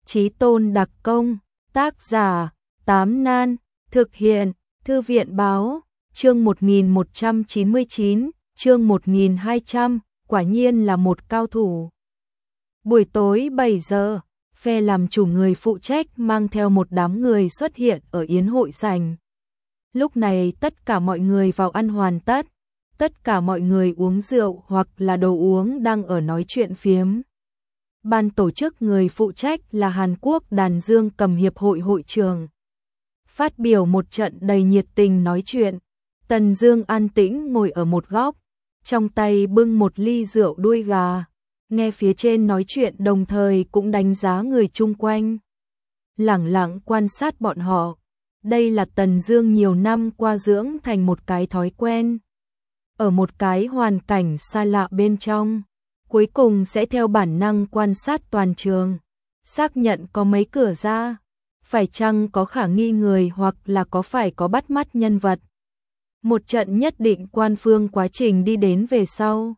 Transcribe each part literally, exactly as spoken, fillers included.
Chí Tôn đặc công, tác giả, Tám Nan, thực hiện, Thư viện báo, chương một nghìn một trăm chín mươi chín, chương một nghìn hai trăm, quả nhiên là một cao thủ. Buổi tối bảy giờ, phe làm chủ người phụ trách mang theo một đám người xuất hiện ở yến hội sảnh. Lúc này tất cả mọi người vào ăn hoàn tất, tất cả mọi người uống rượu hoặc là đồ uống đang ở nói chuyện phiếm. Ban tổ chức người phụ trách là Hàn Quốc Đàn Dương Cầm Hiệp hội hội trưởng. Phát biểu một trận đầy nhiệt tình nói chuyện, Tần Dương an tĩnh ngồi ở một góc, trong tay bưng một ly rượu đuôi gà, nghe phía trên nói chuyện đồng thời cũng đánh giá người chung quanh. Lẳng lặng quan sát bọn họ, đây là Tần Dương nhiều năm qua dưỡng thành một cái thói quen. Ở một cái hoàn cảnh xa lạ bên trong, cuối cùng sẽ theo bản năng quan sát toàn trường, xác nhận có mấy cửa ra, phải chăng có khả nghi người hoặc là có phải có bắt mắt nhân vật. Một trận nhất định quan phương quá trình đi đến về sau.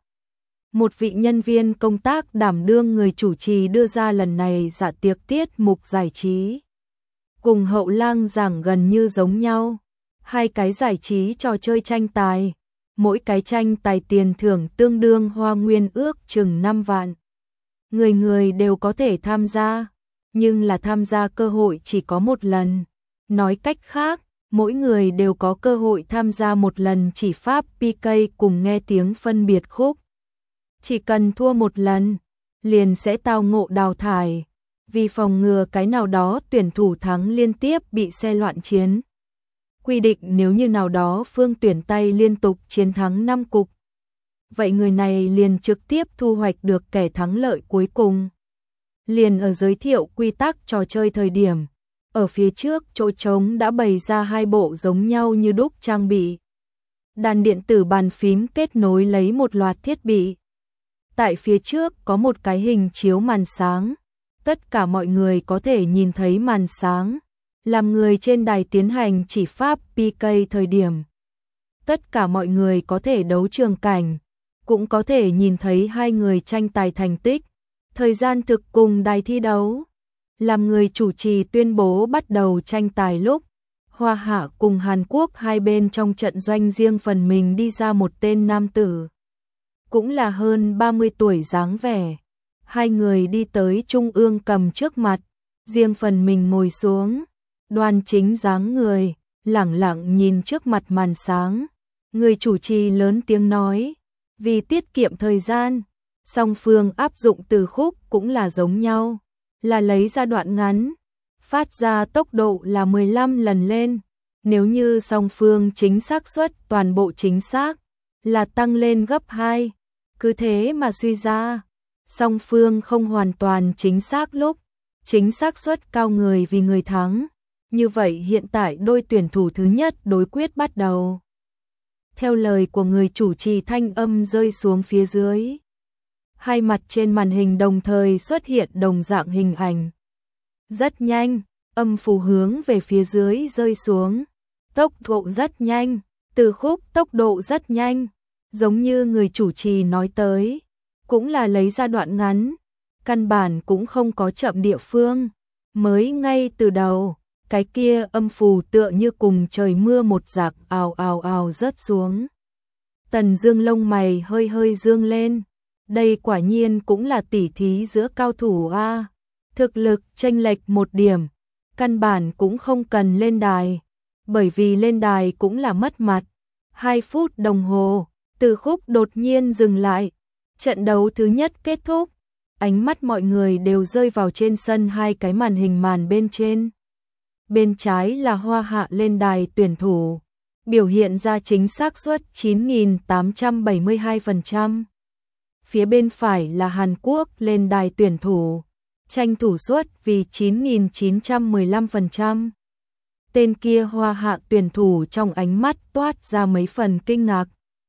Một vị nhân viên công tác đảm đương người chủ trì đưa ra lần này dạ tiệc tiết mục giải trí. Cùng Hậu Lang giảng gần như giống nhau, hai cái giải trí trò chơi tranh tài. Mỗi cái tranh tài tiền thưởng tương đương hoa nguyên ước chừng năm vạn. Người người đều có thể tham gia, nhưng là tham gia cơ hội chỉ có một lần. Nói cách khác, mỗi người đều có cơ hội tham gia một lần chỉ pháp pê ca cùng nghe tiếng phân biệt khúc. Chỉ cần thua một lần, liền sẽ tao ngộ đào thải, vì phòng ngừa cái nào đó tuyển thủ thắng liên tiếp bị xe loạn chiến. Quy định nếu như nào đó phương tuyển tay liên tục chiến thắng năm cục, vậy người này liền trực tiếp thu hoạch được kẻ thắng lợi cuối cùng. Liền ở giới thiệu quy tắc trò chơi thời điểm, ở phía trước chỗ trống đã bày ra hai bộ giống nhau như đúc trang bị. Đàn điện tử bàn phím kết nối lấy một loạt thiết bị. Tại phía trước có một cái hình chiếu màn sáng, tất cả mọi người có thể nhìn thấy màn sáng. Làm người trên đài tiến hành chỉ pháp pê ca thời điểm. Tất cả mọi người có thể đấu trường cảnh, cũng có thể nhìn thấy hai người tranh tài thành tích, thời gian thực cùng đài thi đấu. Làm người chủ trì tuyên bố bắt đầu tranh tài lúc, Hoa Hạ cùng Hàn Quốc hai bên trong trận doanh riêng phần mình đi ra một tên nam tử. Cũng là hơn ba mươi tuổi dáng vẻ. Hai người đi tới trung ương cầm trước mặt, riêng phần mình ngồi xuống. Đoan chính dáng người, lẳng lặng nhìn trước mặt màn sáng. Người chủ trì lớn tiếng nói, vì tiết kiệm thời gian, song phương áp dụng từ khúc cũng là giống nhau, là lấy ra đoạn ngắn, phát ra tốc độ là mười lăm lần lên. Nếu như song phương chính xác suất toàn bộ chính xác, là tăng lên gấp hai. Cứ thế mà suy ra, song phương không hoàn toàn chính xác lúc, chính xác suất cao người vì người thắng. Như vậy hiện tại đôi tuyển thủ thứ nhất đối quyết bắt đầu. Theo lời của người chủ trì thanh âm rơi xuống phía dưới. Hai mặt trên màn hình đồng thời xuất hiện đồng dạng hình ảnh. Rất nhanh, âm符hướng về phía dưới rơi xuống. Tốc độ rất nhanh, từ khúc tốc độ rất nhanh. Giống như người chủ trì nói tới, cũng là lấy ra đoạn ngắn. Căn bản cũng không có chậm địa phương. Mới ngay từ đầu. Cái kia âm phù tựa như cùng trời mưa một giặc ào ào ào rớt xuống. Tần Dương lông mày hơi hơi dương lên. Đây quả nhiên cũng là tỉ thí giữa cao thủ a. Thực lực chênh lệch một điểm, căn bản cũng không cần lên đài, bởi vì lên đài cũng là mất mặt. Hai phút đồng hồ, từ khúc đột nhiên dừng lại. Trận đấu thứ nhất kết thúc, ánh mắt mọi người đều rơi vào trên sân hai cái màn hình màn bên trên. Bên trái là Hoa Hạ lên đài tuyển thủ, biểu hiện ra chính xác suất chín nghìn tám trăm bảy mươi hai phần trăm. Phía bên phải là Hàn Quốc lên đài tuyển thủ, tranh thủ suất vì chín nghìn chín trăm mười lăm phần trăm. Tên kia Hoa Hạ tuyển thủ trong ánh mắt toát ra mấy phần kinh ngạc.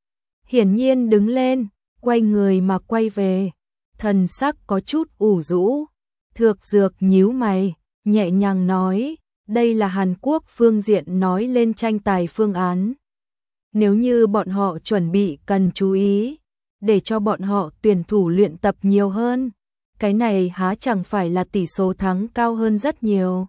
Hiển nhiên đứng lên, quay người mà quay về, thần sắc có chút ủ rũ. Thược Dược nhíu mày, nhẹ nhàng nói, đây là Hàn Quốc phương diện nói lên tranh tài phương án. Nếu như bọn họ chuẩn bị cần chú ý, để cho bọn họ tuyển thủ luyện tập nhiều hơn, cái này há chẳng phải là tỷ số thắng cao hơn rất nhiều.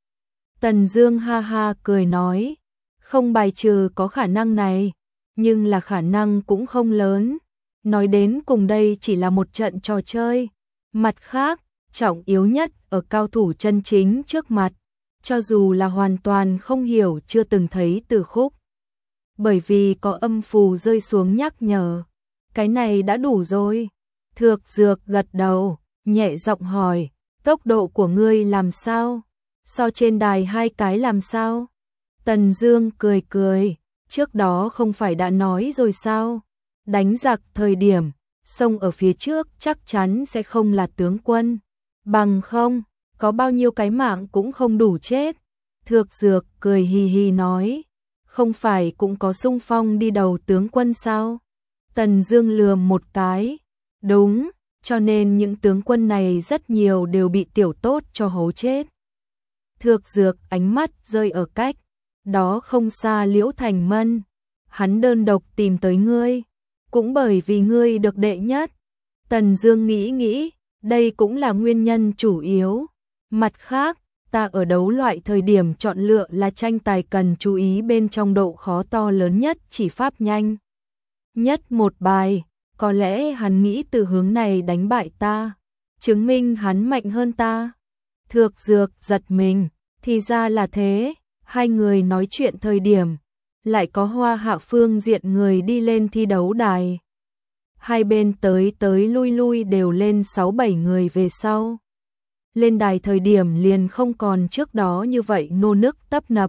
Tần Dương ha ha cười nói, không bài trừ có khả năng này, nhưng là khả năng cũng không lớn. Nói đến cùng đây chỉ là một trận trò chơi. Mặt khác, trọng yếu nhất ở cao thủ chân chính trước mặt, cho dù là hoàn toàn không hiểu chưa từng thấy từ khúc. Bởi vì có âm phù rơi xuống nhắc nhở, cái này đã đủ rồi. Thược Dược gật đầu, nhẹ giọng hỏi, tốc độ của ngươi làm sao? So trên đài hai cái làm sao? Tần Dương cười cười, trước đó không phải đã nói rồi sao? Đánh giặc thời điểm, sông ở phía trước chắc chắn sẽ không là tướng quân. Bằng không, có bao nhiêu cái mạng cũng không đủ chết. Thược Dược cười hì hì nói, không phải cũng có xung phong đi đầu tướng quân sao? Tần Dương lườm một cái, đúng, cho nên những tướng quân này rất nhiều đều bị tiểu tốt cho hố chết. Thược Dược ánh mắt rơi ở cách đó không xa Liễu Thành Mân, hắn đơn độc tìm tới ngươi, cũng bởi vì ngươi được đệ nhất. Tần Dương nghĩ nghĩ, đây cũng là nguyên nhân chủ yếu. Mặt khác, ta ở đấu loại thời điểm chọn lựa là tranh tài cần chú ý bên trong độ khó to lớn nhất, chỉ pháp nhanh nhất một bài, có lẽ hắn nghĩ từ hướng này đánh bại ta, chứng minh hắn mạnh hơn ta. Thược Dược giật mình, thì ra là thế. Hai người nói chuyện thời điểm, lại có Hoa Hạ phương diện người đi lên thi đấu đài. Hai bên tới tới lui lui đều lên sáu bảy người về sau. Lên đài thời điểm liền không còn trước đó như vậy nô nức tấp nập.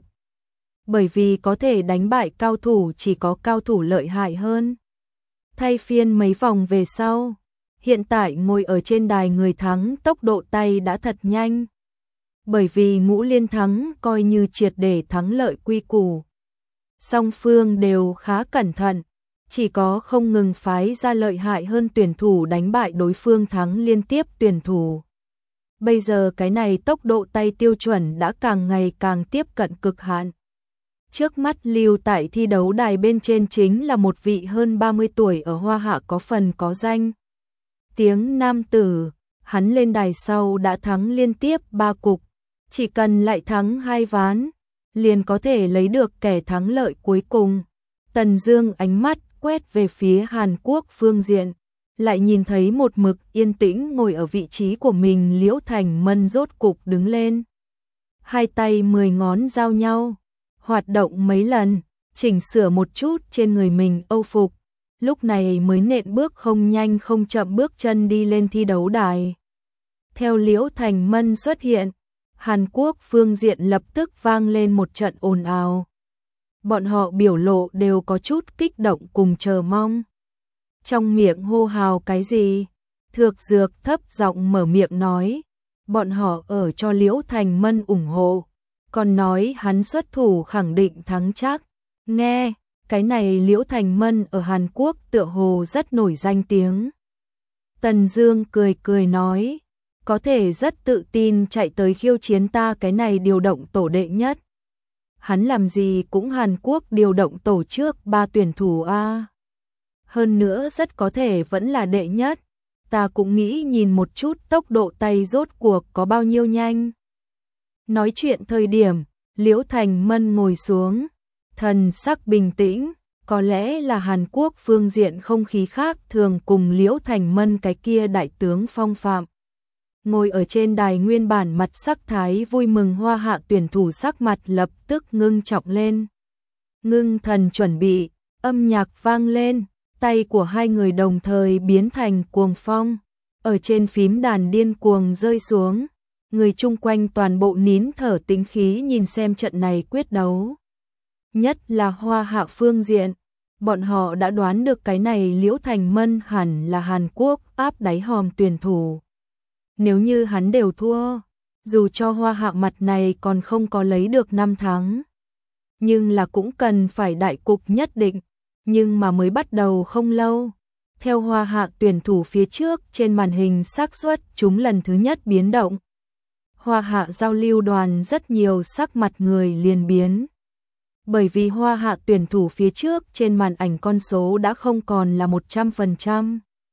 Bởi vì có thể đánh bại cao thủ chỉ có cao thủ lợi hại hơn. Thay phiên mấy vòng về sau, hiện tại ngồi ở trên đài người thắng tốc độ tay đã thật nhanh. Bởi vì Ngũ Liên thắng coi như triệt để thắng lợi quy củ. Song phương đều khá cẩn thận, chỉ có không ngừng phái ra lợi hại hơn tuyển thủ đánh bại đối phương thắng liên tiếp tuyển thủ. Bây giờ cái này tốc độ tay tiêu chuẩn đã càng ngày càng tiếp cận cực hạn. Trước mắt lưu tại thi đấu đài bên trên chính là một vị hơn ba mươi tuổi ở Hoa Hạ có phần có danh tiếng nam tử, hắn lên đài sau đã thắng liên tiếp ba cục. Chỉ cần lại thắng hai ván, liền có thể lấy được kẻ thắng lợi cuối cùng. Tần Dương ánh mắt quét về phía Hàn Quốc phương diện, lại nhìn thấy một mực yên tĩnh ngồi ở vị trí của mình Liễu Thành Mân rốt cục đứng lên. Hai tay mười ngón giao nhau, hoạt động mấy lần, chỉnh sửa một chút trên người mình âu phục, lúc này mới nện bước không nhanh không chậm bước chân đi lên thi đấu đài. Theo Liễu Thành Mân xuất hiện, Hàn Quốc phương diện lập tức vang lên một trận ồn ào. Bọn họ biểu lộ đều có chút kích động cùng chờ mong. Trong miệng hô hào cái gì? Thược Dược thấp giọng mở miệng nói, bọn họ ở cho Liễu Thành Mân ủng hộ, còn nói hắn xuất thủ khẳng định thắng chắc. Nghe, cái này Liễu Thành Mân ở Hàn Quốc tựa hồ rất nổi danh tiếng. Tần Dương cười cười nói, có thể rất tự tin chạy tới khiêu chiến ta cái này điều động tổ đệ nhất. Hắn làm gì cũng Hàn Quốc điều động tổ trước ba tuyển thủ a. Hơn nữa rất có thể vẫn là đệ nhất. Ta cũng nghĩ nhìn một chút tốc độ tay rốt cuộc có bao nhiêu nhanh. Nói chuyện thời điểm, Liễu Thành Mân ngồi xuống, thần sắc bình tĩnh, có lẽ là Hàn Quốc phương diện không khí khác thường cùng Liễu Thành Mân cái kia đại tướng phong phạm. Ngồi ở trên đài nguyên bản mặt sắc thái vui mừng Hoa Hạ tuyển thủ sắc mặt lập tức ngưng trọng lên. Ngưng thần chuẩn bị, âm nhạc vang lên, tay của hai người đồng thời biến thành cuồng phong, ở trên phím đàn điên cuồng rơi xuống. Người chung quanh toàn bộ nín thở tĩnh khí nhìn xem trận này quyết đấu. Nhất là Hoa Hạ phương diện, bọn họ đã đoán được cái này Liễu Thành Mân hẳn là Hàn Quốc áp đáy hòm tuyển thủ. Nếu như hắn đều thua, dù cho Hoa Hạ mặt này còn không có lấy được năm thắng, nhưng là cũng cần phải đại cục nhất định, nhưng mà mới bắt đầu không lâu. Theo Hoa Hạ tuyển thủ phía trước trên màn hình xác suất chúng lần thứ nhất biến động. Hoa Hạ giao lưu đoàn rất nhiều sắc mặt người liền biến. Bởi vì Hoa Hạ tuyển thủ phía trước trên màn ảnh con số đã không còn là một trăm phần trăm.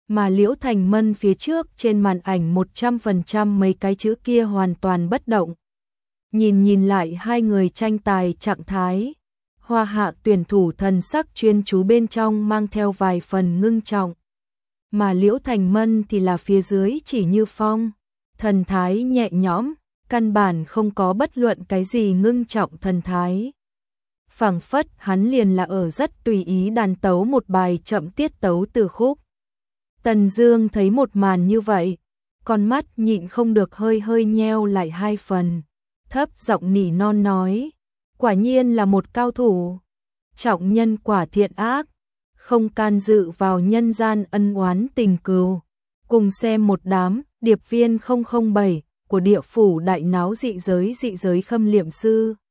Mà Liễu Thành Mân phía trước trên màn ảnh một trăm phần trăm mấy cái chữ kia hoàn toàn bất động. Nhìn nhìn lại hai người tranh tài trạng thái, Hoa Hạ tuyển thủ thần sắc chuyên chú bên trong mang theo vài phần ngưng trọng. Mà Liễu Thành Mân thì là phía dưới chỉ như phong, thần thái nhẹ nhõm, căn bản không có bất luận cái gì ngưng trọng thần thái. Phảng phất hắn liền là ở rất tùy ý đàn tấu một bài chậm tiết tấu từ khúc. Tần Dương thấy một màn như vậy, con mắt nhịn không được hơi hơi nheo lại hai phần, thấp giọng nỉ non nói, quả nhiên là một cao thủ, trọng nhân quả thiện ác, không can dự vào nhân gian ân oán tình cừu. Cùng xem một đám điệp viên không không bảy của địa phủ đại náo dị giới dị giới khâm liệm sư.